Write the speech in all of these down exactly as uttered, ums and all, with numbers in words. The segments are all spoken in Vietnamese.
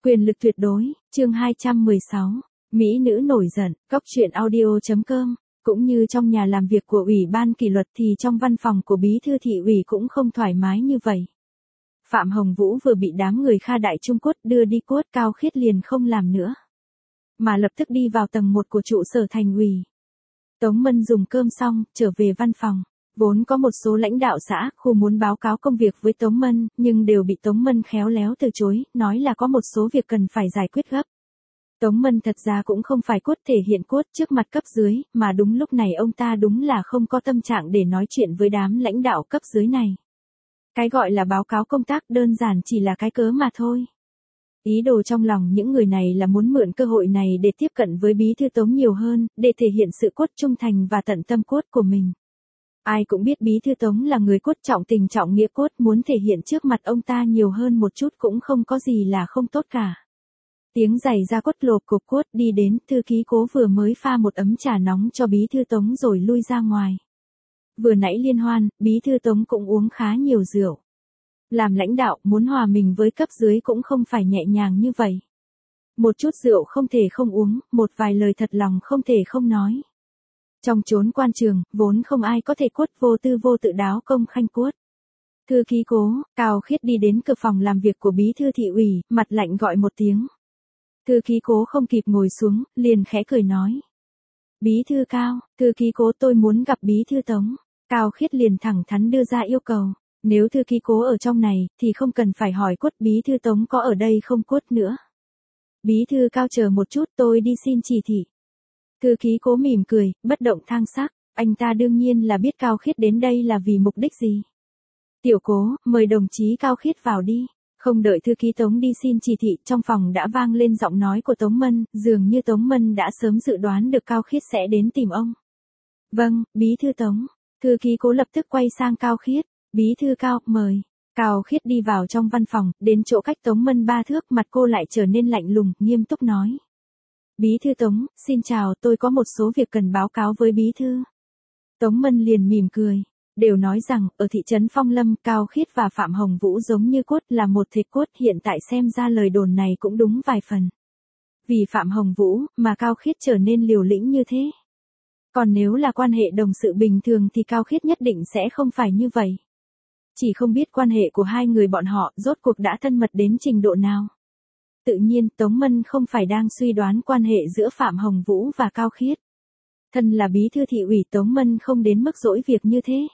Quyền lực tuyệt đối, chương hai trăm mười sáu, Mỹ nữ nổi giận, cóc truyện audio.com. Cũng như trong nhà làm việc của Ủy ban kỷ luật thì trong văn phòng của Bí thư thị ủy cũng không thoải mái như vậy. Phạm Hồng Vũ vừa bị đám người Kha Đại Trung quất đưa đi quất, Cao Khiết liền không làm nữa, mà lập tức đi vào tầng một của trụ sở thành ủy. Tống Mân dùng cơm xong, trở về văn phòng. Vốn có một số lãnh đạo xã, khu muốn báo cáo công việc với Tống Mân, nhưng đều bị Tống Mân khéo léo từ chối, nói là có một số việc cần phải giải quyết gấp. Tống Mân thật ra cũng không phải cốt thể hiện cốt trước mặt cấp dưới, mà đúng lúc này ông ta đúng là không có tâm trạng để nói chuyện với đám lãnh đạo cấp dưới này. Cái gọi là báo cáo công tác đơn giản chỉ là cái cớ mà thôi. Ý đồ trong lòng những người này là muốn mượn cơ hội này để tiếp cận với Bí thư Tống nhiều hơn, để thể hiện sự cốt trung thành và tận tâm cốt của mình. Ai cũng biết Bí thư Tống là người cốt trọng tình trọng nghĩa cốt, muốn thể hiện trước mặt ông ta nhiều hơn một chút cũng không có gì là không tốt cả. Tiếng giày da cốt lộp cộp cốt đi đến, thư ký Cố vừa mới pha một ấm trà nóng cho Bí thư Tống rồi lui ra ngoài. Vừa nãy liên hoan, Bí thư Tống cũng uống khá nhiều rượu. Làm lãnh đạo, muốn hòa mình với cấp dưới cũng không phải nhẹ nhàng như vậy. Một chút rượu không thể không uống, một vài lời thật lòng không thể không nói. Trong chốn quan trường, vốn không ai có thể cốt vô tư vô tự đáo công khanh cốt. Thư ký Cố, Cao Khiết đi đến cửa phòng làm việc của Bí thư thị ủy, mặt lạnh gọi một tiếng. Thư ký Cố không kịp ngồi xuống, liền khẽ cười nói. Bí thư Cao, thư ký Cố tôi muốn gặp Bí thư Tống. Cao Khiết liền thẳng thắn đưa ra yêu cầu. Nếu thư ký Cố ở trong này, thì không cần phải hỏi cốt Bí thư Tống có ở đây không cốt nữa. Bí thư Cao chờ một chút, tôi đi xin chỉ thị. Thư ký Cố mỉm cười, bất động thang sắc, anh ta đương nhiên là biết Cao Khiết đến đây là vì mục đích gì. Tiểu Cố, mời đồng chí Cao Khiết vào đi. Không đợi thư ký Tống đi xin chỉ thị, trong phòng đã vang lên giọng nói của Tống Mân, dường như Tống Mân đã sớm dự đoán được Cao Khiết sẽ đến tìm ông. Vâng, Bí thư Tống. Thư ký Cố lập tức quay sang Cao Khiết. Bí thư Cao, mời. Cao Khiết đi vào trong văn phòng, đến chỗ cách Tống Mân ba thước, mặt cô lại trở nên lạnh lùng, nghiêm túc nói. Bí thư Tống, xin chào, tôi có một số việc cần báo cáo với Bí thư. Tống Mân liền mỉm cười. Đều nói rằng, ở thị trấn Phong Lâm, Cao Khiết và Phạm Hồng Vũ giống như cốt là một thịt cốt, hiện tại xem ra lời đồn này cũng đúng vài phần. Vì Phạm Hồng Vũ, mà Cao Khiết trở nên liều lĩnh như thế. Còn nếu là quan hệ đồng sự bình thường thì Cao Khiết nhất định sẽ không phải như vậy. Chỉ không biết quan hệ của hai người bọn họ rốt cuộc đã thân mật đến trình độ nào. Tự nhiên, Tống Mân không phải đang suy đoán quan hệ giữa Phạm Hồng Vũ và Cao Khiết. Thân là Bí thư thị ủy, Tống Mân không đến mức dỗi việc như thế.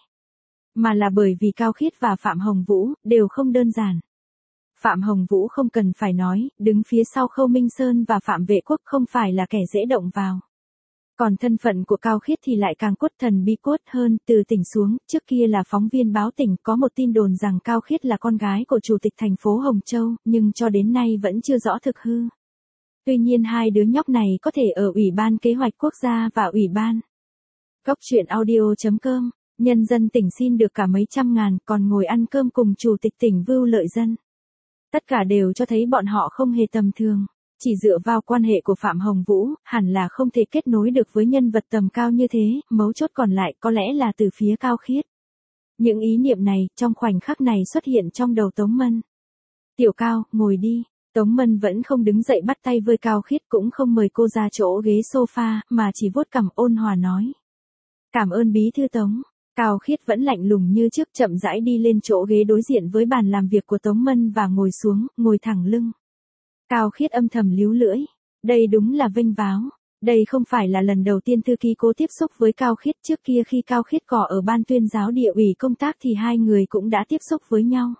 Mà là bởi vì Cao Khiết và Phạm Hồng Vũ đều không đơn giản. Phạm Hồng Vũ không cần phải nói, đứng phía sau Khâu Minh Sơn và Phạm Vệ Quốc không phải là kẻ dễ động vào. Còn thân phận của Cao Khiết thì lại càng cốt thần bí cốt hơn, từ tỉnh xuống, trước kia là phóng viên báo tỉnh, có một tin đồn rằng Cao Khiết là con gái của chủ tịch thành phố Hồng Châu, nhưng cho đến nay vẫn chưa rõ thực hư. Tuy nhiên hai đứa nhóc này có thể ở Ủy ban Kế hoạch Quốc gia và Ủy ban. Cóc truyện audio.com, nhân dân tỉnh xin được cả mấy trăm ngàn, còn ngồi ăn cơm cùng chủ tịch tỉnh Vưu Lợi Dân. Tất cả đều cho thấy bọn họ không hề tầm thường. Chỉ dựa vào quan hệ của Phạm Hồng Vũ, hẳn là không thể kết nối được với nhân vật tầm cao như thế, mấu chốt còn lại có lẽ là từ phía Cao Khiết. Những ý niệm này, trong khoảnh khắc này xuất hiện trong đầu Tống Mân. Tiểu Cao, ngồi đi. Tống Mân vẫn không đứng dậy bắt tay với Cao Khiết, cũng không mời cô ra chỗ ghế sofa, mà chỉ vuốt cằm ôn hòa nói. Cảm ơn Bí thư Tống. Cao Khiết vẫn lạnh lùng như trước, chậm rãi đi lên chỗ ghế đối diện với bàn làm việc của Tống Mân và ngồi xuống, ngồi thẳng lưng. Cao Khiết âm thầm líu lưỡi. Đây đúng là vênh váo. Đây không phải là lần đầu tiên thư ký Cố tiếp xúc với Cao Khiết, trước kia khi Cao Khiết cỏ ở ban tuyên giáo địa ủy công tác thì hai người cũng đã tiếp xúc với nhau.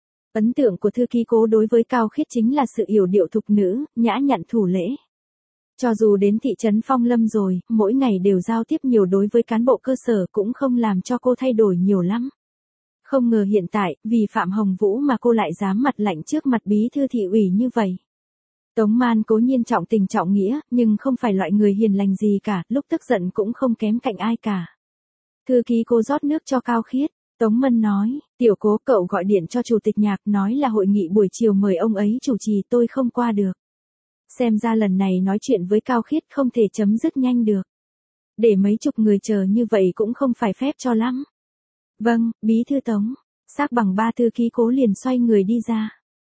Ấn tượng của thư ký Cố đối với Cao Khiết chính là sự yểu điệu thục nữ, nhã nhặn thủ lễ. Cho dù đến thị trấn Phong Lâm rồi, mỗi ngày đều giao tiếp nhiều đối với cán bộ cơ sở cũng không làm cho cô thay đổi nhiều lắm. Không ngờ hiện tại, vì Phạm Hồng Vũ mà cô lại dám mặt lạnh trước mặt Bí thư thị ủy như vậy. Tống Man cố nhiên trọng tình trọng nghĩa, nhưng không phải loại người hiền lành gì cả, lúc tức giận cũng không kém cạnh ai cả. Thư ký Cố rót nước cho Cao Khiết. Tống Mân nói, Tiểu Cố, cậu gọi điện cho chủ tịch Nhạc, nói là hội nghị buổi chiều mời ông ấy chủ trì, tôi không qua được. Xem ra lần này nói chuyện với Cao Khiết không thể chấm dứt nhanh được. Để mấy chục người chờ như vậy cũng không phải phép cho lắm. Vâng, Bí thư Tống. Xác bằng ba thư ký Cố liền xoay người đi ra.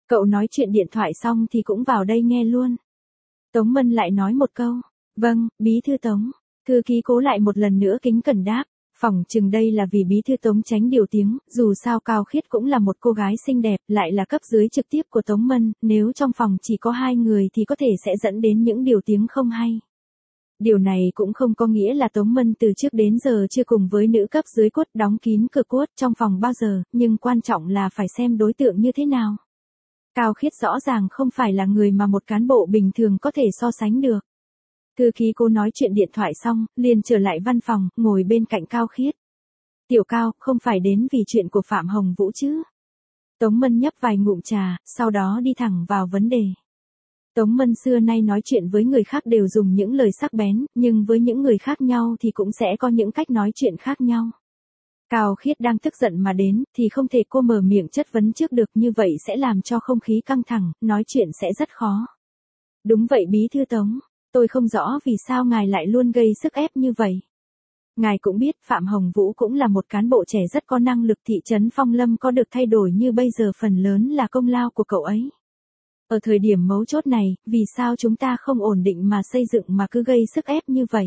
Cậu nói chuyện điện thoại xong thì cũng vào đây nghe luôn. Tống Mân lại nói một câu. Vâng, bí thư Tống. Thư ký Cố lại một lần nữa kính cẩn đáp. Phỏng chừng đây là vì bí thư Tống tránh điều tiếng, dù sao Cao Khiết cũng là một cô gái xinh đẹp, lại là cấp dưới trực tiếp của Tống Mân, nếu trong phòng chỉ có hai người thì có thể sẽ dẫn đến những điều tiếng không hay. Điều này cũng không có nghĩa là Tống Mân từ trước đến giờ chưa cùng với nữ cấp dưới quất đóng kín cửa quất trong phòng bao giờ, nhưng quan trọng là phải xem đối tượng như thế nào. Cao Khiết rõ ràng không phải là người mà một cán bộ bình thường có thể so sánh được. Thư ký Cố nói chuyện điện thoại xong, liền trở lại văn phòng, ngồi bên cạnh Cao Khiết. Tiểu Cao, không phải đến vì chuyện của Phạm Hồng Vũ chứ? Tống Mân nhấp vài ngụm trà, sau đó đi thẳng vào vấn đề. Tống Mân xưa nay nói chuyện với người khác đều dùng những lời sắc bén, nhưng với những người khác nhau thì cũng sẽ có những cách nói chuyện khác nhau. Cao Khiết đang tức giận mà đến, thì không thể cô mở miệng chất vấn trước được, như vậy sẽ làm cho không khí căng thẳng, nói chuyện sẽ rất khó. Đúng vậy bí thư Tống, tôi không rõ vì sao ngài lại luôn gây sức ép như vậy. Ngài cũng biết Phạm Hồng Vũ cũng là một cán bộ trẻ rất có năng lực, thị trấn Phong Lâm có được thay đổi như bây giờ phần lớn là công lao của cậu ấy. Ở thời điểm mấu chốt này, vì sao chúng ta không ổn định mà xây dựng mà cứ gây sức ép như vậy?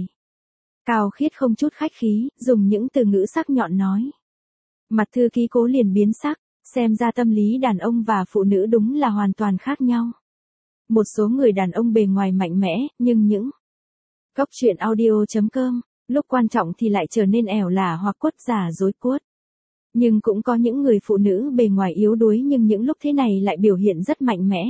Cao Khiết không chút khách khí, dùng những từ ngữ sắc nhọn nói. Mặt thư ký Cố liền biến sắc, xem ra tâm lý đàn ông và phụ nữ đúng là hoàn toàn khác nhau. Một số người đàn ông bề ngoài mạnh mẽ, nhưng những Cốc truyện audio chấm com, lúc quan trọng thì lại trở nên ẻo lả hoặc quất giả dối cuốt. Nhưng cũng có những người phụ nữ bề ngoài yếu đuối nhưng những lúc thế này lại biểu hiện rất mạnh mẽ.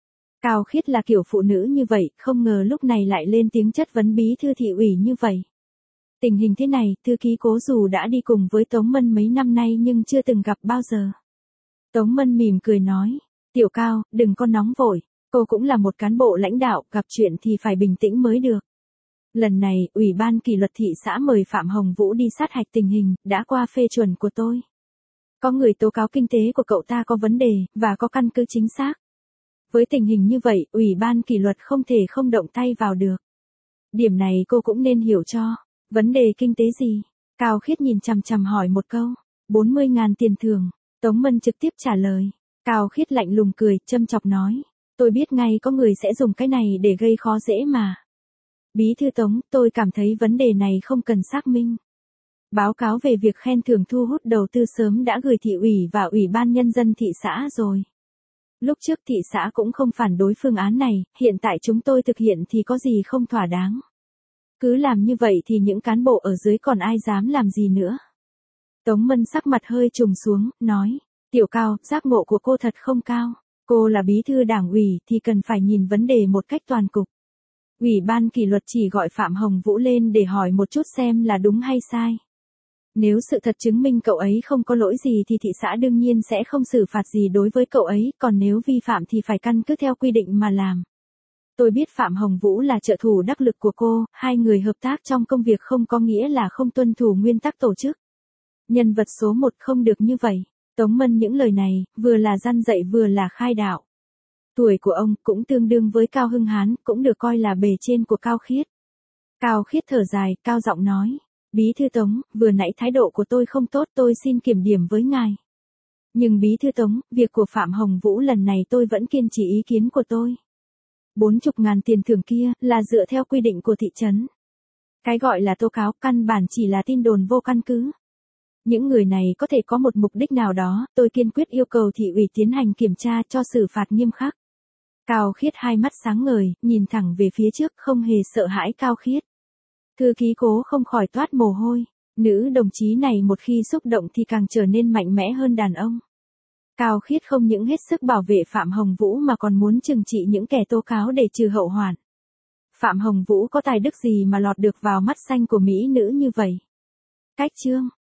Cao Khiết là kiểu phụ nữ như vậy, không ngờ lúc này lại lên tiếng chất vấn bí thư thị ủy như vậy. Tình hình thế này, thư ký Cố dù đã đi cùng với Tống Mân mấy năm nay nhưng chưa từng gặp bao giờ. Tống Mân mỉm cười nói, Tiểu Cao, đừng có nóng vội, cô cũng là một cán bộ lãnh đạo, gặp chuyện thì phải bình tĩnh mới được. Lần này, Ủy ban kỷ luật thị xã mời Phạm Hồng Vũ đi sát hạch tình hình, đã qua phê chuẩn của tôi. Có người tố cáo kinh tế của cậu ta có vấn đề, và có căn cứ chính xác. Với tình hình như vậy, Ủy ban kỷ luật không thể không động tay vào được. Điểm này cô cũng nên hiểu cho. Vấn đề kinh tế gì? Cao Khiết nhìn chằm chằm hỏi một câu. bốn mươi ngàn tiền thưởng. Tống Mân trực tiếp trả lời. Cao Khiết lạnh lùng cười, châm chọc nói. Tôi biết ngay có người sẽ dùng cái này để gây khó dễ mà. Bí thư Tống, tôi cảm thấy vấn đề này không cần xác minh. Báo cáo về việc khen thưởng thu hút đầu tư sớm đã gửi thị ủy và Ủy ban nhân dân thị xã rồi. Lúc trước thị xã cũng không phản đối phương án này, hiện tại chúng tôi thực hiện thì có gì không thỏa đáng. Cứ làm như vậy thì những cán bộ ở dưới còn ai dám làm gì nữa. Tống Mân sắc mặt hơi trùng xuống, nói, Tiểu Cao, giác ngộ của cô thật không cao. Cô là bí thư đảng ủy thì cần phải nhìn vấn đề một cách toàn cục. Ủy ban kỷ luật chỉ gọi Phạm Hồng Vũ lên để hỏi một chút xem là đúng hay sai. Nếu sự thật chứng minh cậu ấy không có lỗi gì thì thị xã đương nhiên sẽ không xử phạt gì đối với cậu ấy, còn nếu vi phạm thì phải căn cứ theo quy định mà làm. Tôi biết Phạm Hồng Vũ là trợ thủ đắc lực của cô, hai người hợp tác trong công việc không có nghĩa là không tuân thủ nguyên tắc tổ chức. Nhân vật số một không được như vậy. Tống Mân những lời này, vừa là răn dạy vừa là khai đạo. Tuổi của ông cũng tương đương với Cao Hưng Hán, cũng được coi là bề trên của Cao Khiết. Cao Khiết thở dài, cao giọng nói. Bí thư Tống, vừa nãy thái độ của tôi không tốt, tôi xin kiểm điểm với ngài. Nhưng bí thư Tống, việc của Phạm Hồng Vũ lần này tôi vẫn kiên trì ý kiến của tôi. Bốn chục ngàn tiền thưởng kia, là dựa theo quy định của thị trấn. Cái gọi là tố cáo, căn bản chỉ là tin đồn vô căn cứ. Những người này có thể có một mục đích nào đó, tôi kiên quyết yêu cầu thị ủy tiến hành kiểm tra cho xử phạt nghiêm khắc. Cao Khiết hai mắt sáng ngời, nhìn thẳng về phía trước không hề sợ hãi Cao Khiết. Thư ký Cố không khỏi toát mồ hôi, nữ đồng chí này một khi xúc động thì càng trở nên mạnh mẽ hơn đàn ông. Cao Khiết không những hết sức bảo vệ Phạm Hồng Vũ mà còn muốn trừng trị những kẻ tố cáo để trừ hậu hoạn. Phạm Hồng Vũ có tài đức gì mà lọt được vào mắt xanh của mỹ nữ như vậy? Cách chương